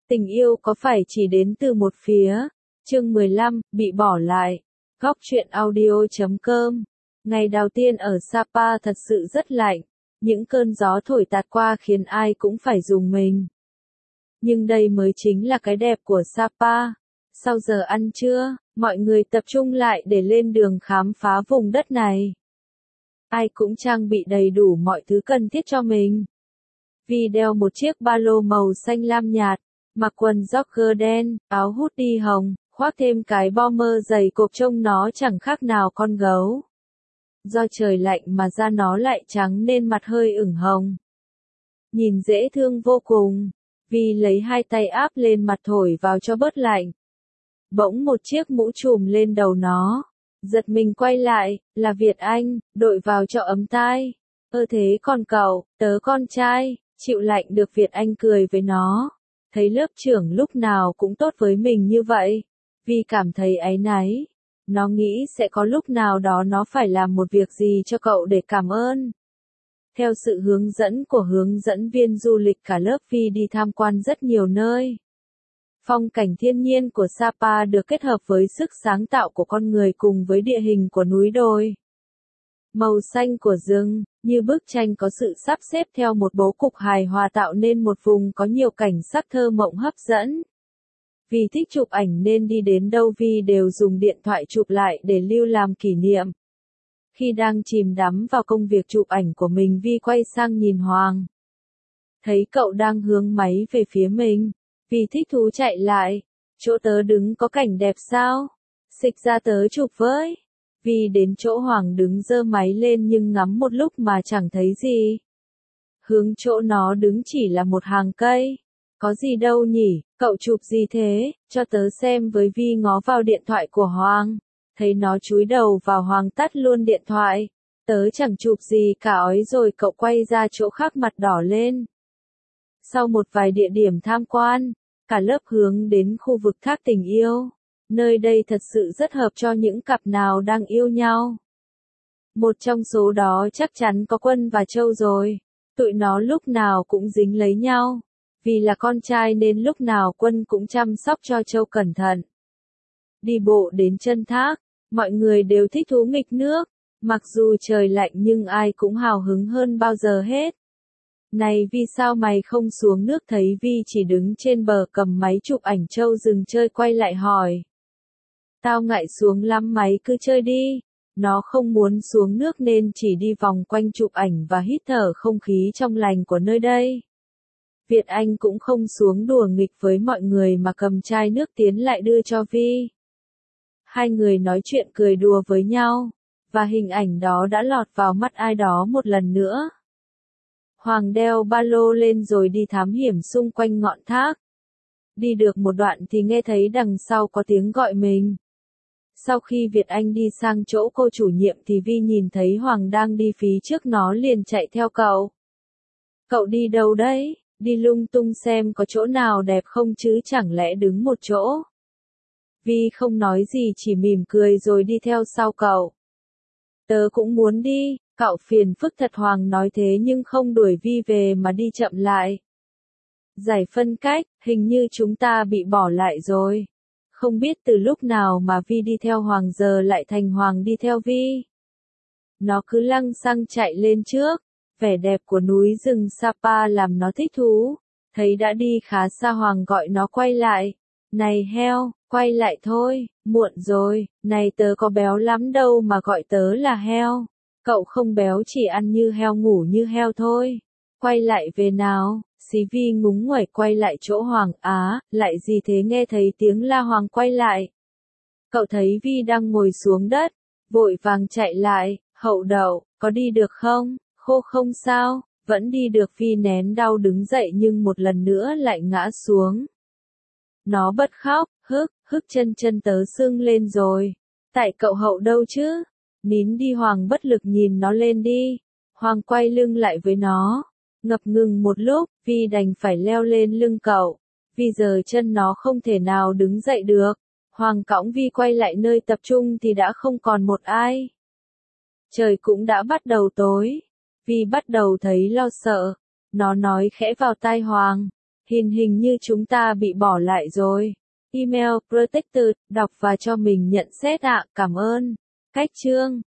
Tình yêu có phải chỉ đến từ một phía? Chương 15, bị bỏ lại. Góc truyện audio.com. Ngày đầu tiên ở Sapa thật sự rất lạnh. Những cơn gió thổi tạt qua khiến ai cũng phải rùng mình. Nhưng đây mới chính là cái đẹp của Sapa. Sau giờ ăn trưa, mọi người tập trung lại để lên đường khám phá vùng đất này. Ai cũng trang bị đầy đủ mọi thứ cần thiết cho mình. Vi đeo một chiếc ba lô màu xanh lam nhạt, mặc quần jogger đen, áo hoodie hồng, khoác thêm cái bomber dày cộp trông nó chẳng khác nào con gấu. Do trời lạnh mà da nó lại trắng nên mặt hơi ửng hồng. Nhìn dễ thương vô cùng, Vi lấy hai tay áp lên mặt thổi vào cho bớt lạnh. Bỗng một chiếc mũ trùm lên đầu nó. Giật mình quay lại, là Việt Anh, đội vào cho ấm tai. Thế còn cậu, tớ con trai, chịu lạnh được. Việt Anh cười với nó. Thấy lớp trưởng lúc nào cũng tốt với mình như vậy. Vi cảm thấy áy náy. Nó nghĩ sẽ có lúc nào đó nó phải làm một việc gì cho cậu để cảm ơn. Theo sự hướng dẫn của hướng dẫn viên du lịch, cả lớp Vi đi tham quan rất nhiều nơi. Phong cảnh thiên nhiên của Sapa được kết hợp với sức sáng tạo của con người cùng với địa hình của núi đồi. Màu xanh của rừng, như bức tranh có sự sắp xếp theo một bố cục hài hòa tạo nên một vùng có nhiều cảnh sắc thơ mộng hấp dẫn. Vì thích chụp ảnh nên đi đến đâu Vi đều dùng điện thoại chụp lại để lưu làm kỷ niệm. Khi đang chìm đắm vào công việc chụp ảnh của mình, Vi quay sang nhìn Hoàng. Thấy cậu đang hướng máy về phía mình. Vi thích thú chạy lại. Chỗ tớ đứng có cảnh đẹp sao? Xịch ra tớ chụp với. Vi đến chỗ Hoàng đứng giơ máy lên nhưng ngắm một lúc mà chẳng thấy gì. Hướng chỗ nó đứng chỉ là một hàng cây. Có gì đâu nhỉ, cậu chụp gì thế, cho tớ xem với. Vi ngó vào điện thoại của Hoàng. Thấy nó chúi đầu vào, Hoàng tắt luôn điện thoại. Tớ chẳng chụp gì cả. Ói rồi cậu quay ra chỗ khác mặt đỏ lên. Sau một vài địa điểm tham quan, cả lớp hướng đến khu vực thác tình yêu. Nơi đây thật sự rất hợp cho những cặp nào đang yêu nhau. Một trong số đó chắc chắn có Quân và Châu rồi. Tụi nó lúc nào cũng dính lấy nhau. Vì là con trai nên lúc nào Quân cũng chăm sóc cho Châu cẩn thận. Đi bộ đến chân thác, mọi người đều thích thú nghịch nước. Mặc dù trời lạnh nhưng ai cũng hào hứng hơn bao giờ hết. Này Vi, sao mày không xuống nước? Thấy Vi chỉ đứng trên bờ cầm máy chụp ảnh, Châu dừng chơi quay lại hỏi. Tao ngại xuống lắm, mày cứ chơi đi. Nó không muốn xuống nước nên chỉ đi vòng quanh chụp ảnh và hít thở không khí trong lành của nơi đây. Việt Anh cũng không xuống đùa nghịch với mọi người mà cầm chai nước tiến lại đưa cho Vi. Hai người nói chuyện cười đùa với nhau, và hình ảnh đó đã lọt vào mắt ai đó một lần nữa. Hoàng đeo ba lô lên rồi đi thám hiểm xung quanh ngọn thác. Đi được một đoạn thì nghe thấy đằng sau có tiếng gọi mình. Sau khi Việt Anh đi sang chỗ cô chủ nhiệm thì Vi nhìn thấy Hoàng đang đi phía trước, nó liền chạy theo cậu. Cậu đi đâu đấy? Đi lung tung xem có chỗ nào đẹp không chứ chẳng lẽ đứng một chỗ. Vi không nói gì, chỉ mỉm cười rồi đi theo sau cậu. Tớ cũng muốn đi. Cậu phiền phức thật. Hoàng nói thế nhưng không đuổi Vi về mà đi chậm lại. Giải phân cách, hình như chúng ta bị bỏ lại rồi. Không biết từ lúc nào mà Vi đi theo Hoàng giờ lại thành Hoàng đi theo Vi. Nó cứ lăng xăng chạy lên trước. Vẻ đẹp của núi rừng Sapa làm nó thích thú. Thấy đã đi khá xa, Hoàng gọi nó quay lại. Này heo, quay lại thôi, muộn rồi. Này, tớ có béo lắm đâu mà gọi tớ là heo. Cậu không béo, chỉ ăn như heo ngủ như heo thôi. Quay lại về nào. Xí Vi ngúng nguẩy quay lại chỗ Hoàng. Lại gì thế? Nghe thấy tiếng la, Hoàng quay lại. Cậu thấy Vi đang ngồi xuống đất, vội vàng chạy lại. Hậu đậu, có đi được không? Khô không sao? Vẫn đi được. Vi nén đau đứng dậy nhưng một lần nữa lại ngã xuống. Nó bật khóc, hức chân tớ sưng lên rồi. Tại cậu Hậu đâu chứ? Nín đi. Hoàng bất lực nhìn nó lên đi. Hoàng quay lưng lại với nó. Ngập ngừng một lúc, Vi đành phải leo lên lưng cậu. Vì giờ chân nó không thể nào đứng dậy được. Hoàng cõng Vi quay lại nơi tập trung thì đã không còn một ai. Trời cũng đã bắt đầu tối. Vi bắt đầu thấy lo sợ. Nó nói khẽ vào tai Hoàng. Hình như chúng ta bị bỏ lại rồi. Email Protected, đọc và cho mình nhận xét ạ, cảm ơn. Cách chương